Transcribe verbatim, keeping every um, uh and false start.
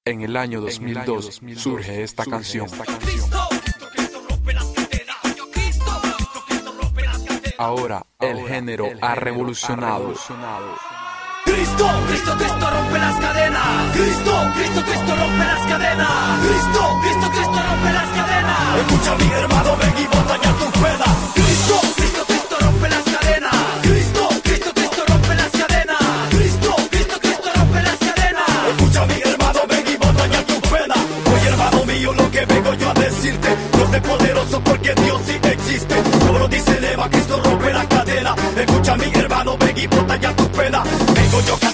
En el año dos mil dos surge esta canción. Ahora el género ha revolucionado. Cristo, Cristo, Cristo rompe las cadenas. Cristo, Cristo, Cristo rompe las cadenas. Cristo, Cristo, Cristo rompe las cadenas. Escucha mi hermano, ven y bota ya tu pena. Cristo, Cristo, Cristo rompe las cadenas. Cristo, Cristo, Cristo rompe las cadenas. Cristo, Cristo, Cristo rompe las cadenas. Escucha mi hermano, ven y bota ya tu pena. Oye hermano mío, lo que vengo yo a decirte, Dios es poderoso porque Dios sí existe. Como lo dice Leva, Cristo rompe la cadena. Escucha mi hermano, ven y bota ya tu pena. Vengo yo